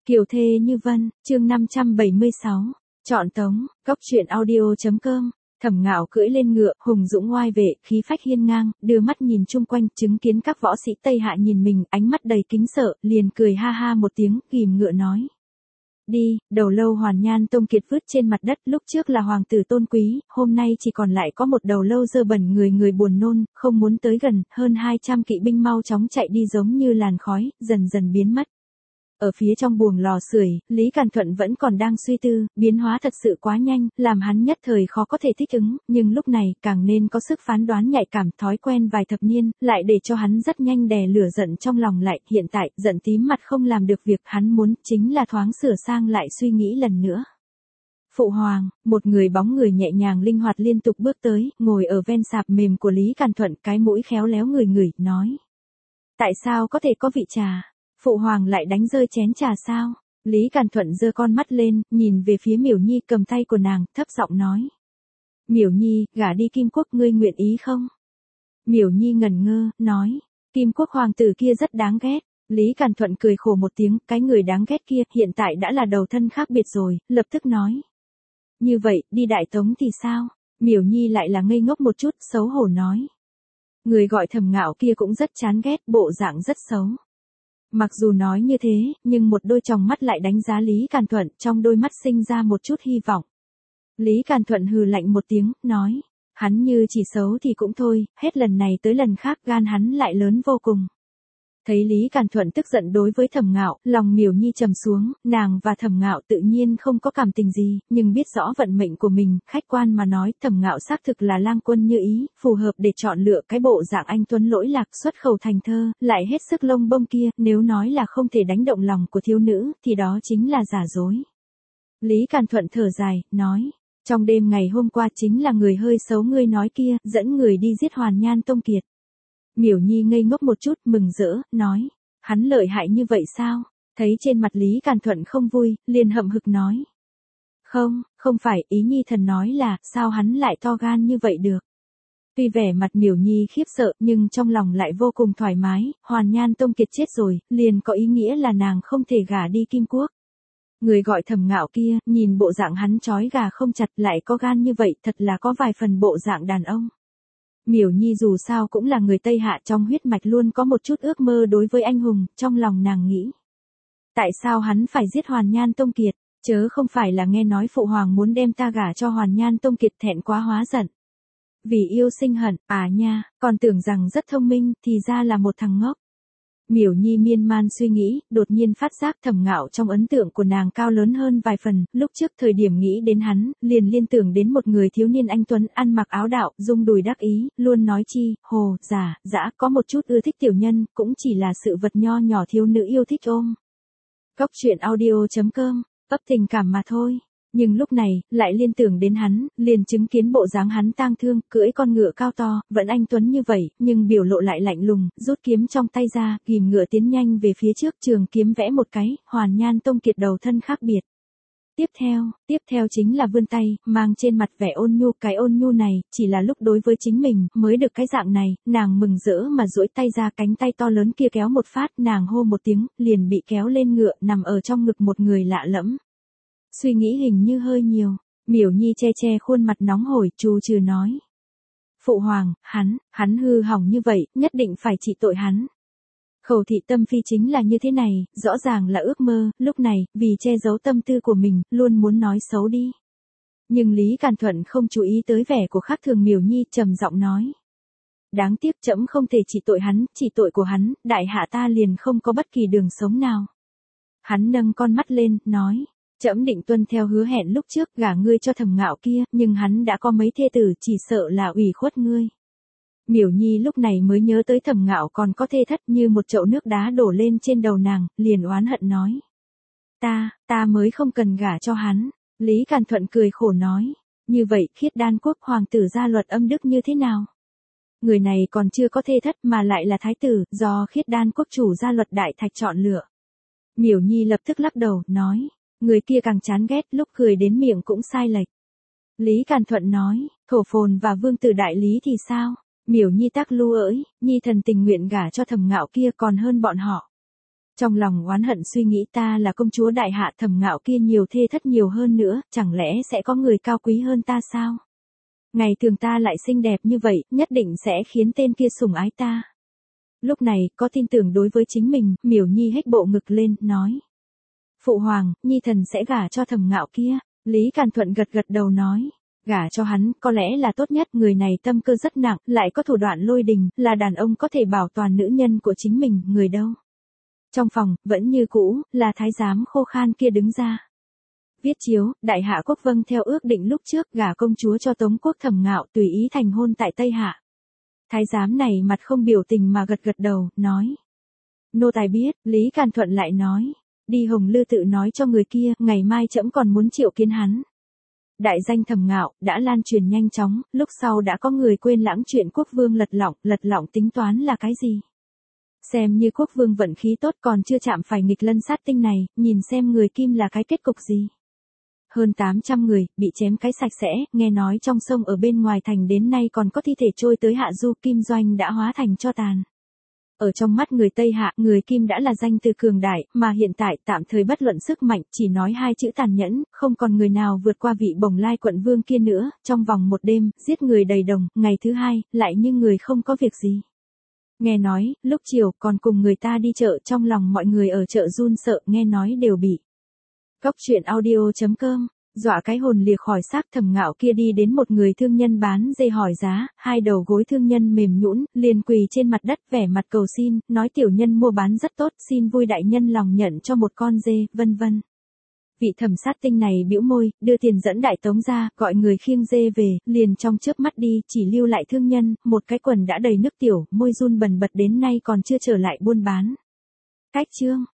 Kiều thê như vân, chương 576, chọn tống, góc truyện audio.com. Thẩm Ngạo cưỡi lên ngựa, hùng dũng oai vệ, khí phách hiên ngang, đưa mắt nhìn chung quanh, chứng kiến các võ sĩ Tây Hạ nhìn mình, ánh mắt đầy kính sợ, liền cười ha ha một tiếng, ghìm ngựa nói: "Đi." Đầu lâu Hoàn Nhan Tông Kiệt vứt trên mặt đất, lúc trước là hoàng tử tôn quý, hôm nay chỉ còn lại có một đầu lâu dơ bẩn, người buồn nôn, không muốn tới gần, hơn 200 kỵ binh mau chóng chạy đi giống như làn khói, dần dần biến mất. Ở phía trong buồng lò sưởi, Lý Càn Thuận vẫn còn đang suy tư, biến hóa thật sự quá nhanh, làm hắn nhất thời khó có thể thích ứng, nhưng lúc này, càng nên có sức phán đoán nhạy cảm, thói quen vài thập niên, lại để cho hắn rất nhanh đè lửa giận trong lòng lại, hiện tại, giận tím mặt không làm được việc hắn muốn, chính là thoáng sửa sang lại suy nghĩ lần nữa. Phụ hoàng, một người bóng người nhẹ nhàng linh hoạt liên tục bước tới, ngồi ở ven sạp mềm của Lý Càn Thuận, cái mũi khéo léo ngửi, nói: "Tại sao có thể có vị trà? Phụ hoàng lại đánh rơi chén trà sao?" Lý Càn Thuận giơ con mắt lên, nhìn về phía Miểu Nhi, cầm tay của nàng, thấp giọng nói: "Miểu Nhi, gả đi Kim Quốc ngươi nguyện ý không?" Miểu Nhi ngẩn ngơ, nói: "Kim Quốc hoàng tử kia rất đáng ghét." Lý Càn Thuận cười khổ một tiếng, cái người đáng ghét kia, hiện tại đã là đầu thân khác biệt rồi, lập tức nói: "Như vậy, đi Đại Tống thì sao?" Miểu Nhi lại là ngây ngốc một chút, xấu hổ nói: "Người gọi Thẩm Ngạo kia cũng rất chán ghét, bộ dạng rất xấu." Mặc dù nói như thế, nhưng một đôi tròng mắt lại đánh giá Lý Càn Thuận, trong đôi mắt sinh ra một chút hy vọng. Lý Càn Thuận hừ lạnh một tiếng, nói: "Hắn như chỉ xấu thì cũng thôi, hết lần này tới lần khác gan hắn lại lớn vô cùng." Thấy Lý Càn Thuận tức giận đối với Thẩm Ngạo, lòng Miểu Nhi trầm xuống, nàng và Thẩm Ngạo tự nhiên không có cảm tình gì, nhưng biết rõ vận mệnh của mình, khách quan mà nói, Thẩm Ngạo xác thực là lang quân như ý, phù hợp để chọn lựa cái bộ dạng anh tuấn lỗi lạc, xuất khẩu thành thơ, lại hết sức lông bông kia, nếu nói là không thể đánh động lòng của thiếu nữ, thì đó chính là giả dối. Lý Càn Thuận thở dài, nói: "Trong đêm ngày hôm qua chính là người hơi xấu ngươi nói kia, dẫn người đi giết Hoàn Nhan Tông Kiệt." Miểu Nhi ngây ngốc một chút, mừng rỡ, nói: "Hắn lợi hại như vậy sao?" Thấy trên mặt Lý Càn Thuận không vui, liền hậm hực nói: Không phải, ý Nhi thần nói là, sao hắn lại to gan như vậy được." Tuy vẻ mặt Miểu Nhi khiếp sợ, nhưng trong lòng lại vô cùng thoải mái, Hoàn Nhan Tông Kiệt chết rồi, liền có ý nghĩa là nàng không thể gả đi Kim Quốc. Người gọi Thẩm Ngạo kia, nhìn bộ dạng hắn trói gà không chặt, lại có gan như vậy, thật là có vài phần bộ dạng đàn ông. Miểu Nhi dù sao cũng là người Tây Hạ, trong huyết mạch luôn có một chút ước mơ đối với anh hùng, trong lòng nàng nghĩ: tại sao hắn phải giết Hoàn Nhan Tông Kiệt, chớ không phải là nghe nói phụ hoàng muốn đem ta gả cho Hoàn Nhan Tông Kiệt thẹn quá hóa giận. Vì yêu sinh hận, à nha, còn tưởng rằng rất thông minh, thì ra là một thằng ngốc. Miểu Nhi miên man suy nghĩ, đột nhiên phát giác Thẩm Ngạo trong ấn tượng của nàng cao lớn hơn vài phần, lúc trước thời điểm nghĩ đến hắn, liền liên tưởng đến một người thiếu niên anh tuấn, ăn mặc áo đạo, dung đùi đắc ý, luôn nói chi, hồ, giả, dã, có một chút ưa thích tiểu nhân, cũng chỉ là sự vật nho nhỏ thiếu nữ yêu thích ôm. Góc truyện audio.com, ấp tình cảm mà thôi. Nhưng lúc này, lại liên tưởng đến hắn, liền chứng kiến bộ dáng hắn tang thương, cưỡi con ngựa cao to, vẫn anh tuấn như vậy, nhưng biểu lộ lại lạnh lùng, rút kiếm trong tay ra, ghim ngựa tiến nhanh về phía trước, trường kiếm vẽ một cái, Hoàn Nhan Tông Kiệt đầu thân khác biệt. Tiếp theo chính là vươn tay, mang trên mặt vẻ ôn nhu, cái ôn nhu này, chỉ là lúc đối với chính mình, mới được cái dạng này, nàng mừng rỡ mà duỗi tay ra, cánh tay to lớn kia kéo một phát, nàng hô một tiếng, liền bị kéo lên ngựa, nằm ở trong ngực một người lạ lẫm. Suy nghĩ hình như hơi nhiều, Miểu Nhi che khuôn mặt nóng hổi, trù trừ nói: "Phụ hoàng, hắn hư hỏng như vậy, nhất định phải trị tội hắn." Khẩu thị tâm phi chính là như thế này, rõ ràng là ước mơ, lúc này, vì che giấu tâm tư của mình, luôn muốn nói xấu đi. Nhưng Lý Càn Thuận không chú ý tới vẻ của khác thường Miểu Nhi, trầm giọng nói: "Đáng tiếc trẫm không thể trị tội hắn, trị tội của hắn, đại hạ ta liền không có bất kỳ đường sống nào." Hắn nâng con mắt lên, nói: "Trẫm định tuân theo hứa hẹn lúc trước, gả ngươi cho Thẩm Ngạo kia, nhưng hắn đã có mấy thê tử, chỉ sợ là ủy khuất ngươi." Miểu Nhi lúc này mới nhớ tới Thẩm Ngạo còn có thê thất, như một chậu nước đá đổ lên trên đầu nàng, liền oán hận nói: Ta mới không cần gả cho hắn." Lý Càn Thuận cười khổ nói: "Như vậy, Khiết Đan quốc hoàng tử gia luật âm đức như thế nào? Người này còn chưa có thê thất mà lại là thái tử, do Khiết Đan quốc chủ gia luật đại thạch chọn lựa." Miểu Nhi lập tức lắc đầu, nói: "Người kia càng chán ghét, lúc cười đến miệng cũng sai lệch." Lý Càn Thuận nói: "Thổ Phồn và vương tử đại lý thì sao?" Miểu Nhi tác lu ỡi: "Nhi thần tình nguyện gả cho Thẩm Ngạo kia còn hơn bọn họ." Trong lòng oán hận suy nghĩ ta là công chúa đại hạ, Thẩm Ngạo kia nhiều thê thất nhiều hơn nữa, chẳng lẽ sẽ có người cao quý hơn ta sao? Ngày thường ta lại xinh đẹp như vậy, nhất định sẽ khiến tên kia sủng ái ta. Lúc này, có tin tưởng đối với chính mình, Miểu Nhi hếch bộ ngực lên, nói. Phụ hoàng, Nhi thần sẽ gả cho Thẩm Ngạo kia. Lý Càn Thuận gật gật đầu nói. Gả cho hắn, có lẽ là tốt nhất, người này tâm cơ rất nặng, lại có thủ đoạn lôi đình, là đàn ông có thể bảo toàn nữ nhân của chính mình, người đâu. Trong phòng, vẫn như cũ, là thái giám khô khan kia đứng ra. Viết chiếu, đại hạ quốc vâng theo ước định lúc trước, gả công chúa cho Tống quốc Thẩm Ngạo, tùy ý thành hôn tại Tây Hạ. Thái giám này mặt không biểu tình mà gật gật đầu, nói. Nô tài biết. Lý Càn Thuận lại nói. Đi Hồng Lư tự nói cho người kia, ngày mai trẫm còn muốn triệu kiến hắn. Đại danh Thẩm Ngạo, đã lan truyền nhanh chóng, lúc sau đã có người quên lãng chuyện quốc vương lật lọng tính toán là cái gì. Xem như quốc vương vận khí tốt còn chưa chạm phải nghịch lân sát tinh này, nhìn xem người Kim là cái kết cục gì. Hơn 800 người, bị chém cái sạch sẽ, nghe nói trong sông ở bên ngoài thành đến nay còn có thi thể trôi tới Hạ Du, Kim Doanh đã hóa thành tro tàn. Ở trong mắt người Tây Hạ, người Kim đã là danh từ cường đại, mà hiện tại tạm thời bất luận sức mạnh, chỉ nói hai chữ tàn nhẫn, không còn người nào vượt qua vị Bồng Lai quận vương kia nữa, trong vòng một đêm, giết người đầy đồng, ngày thứ hai, lại như người không có việc gì. Nghe nói, lúc chiều, còn cùng người ta đi chợ, trong lòng mọi người ở chợ run sợ, nghe nói đều bị. Cóc truyện audio.com, dọa cái hồn lìa khỏi xác. Thẩm Ngạo kia đi đến một người thương nhân bán dê hỏi giá, hai đầu gối thương nhân mềm nhũn, liền quỳ trên mặt đất vẻ mặt cầu xin, nói tiểu nhân mua bán rất tốt, xin vui đại nhân lòng nhận cho một con dê, vân vân. Vị thẩm sát tinh này bĩu môi, đưa tiền dẫn Đại Tống ra, gọi người khiêng dê về, liền trong chớp mắt đi, chỉ lưu lại thương nhân, một cái quần đã đầy nước tiểu, môi run bần bật đến nay còn chưa trở lại buôn bán. Cách chương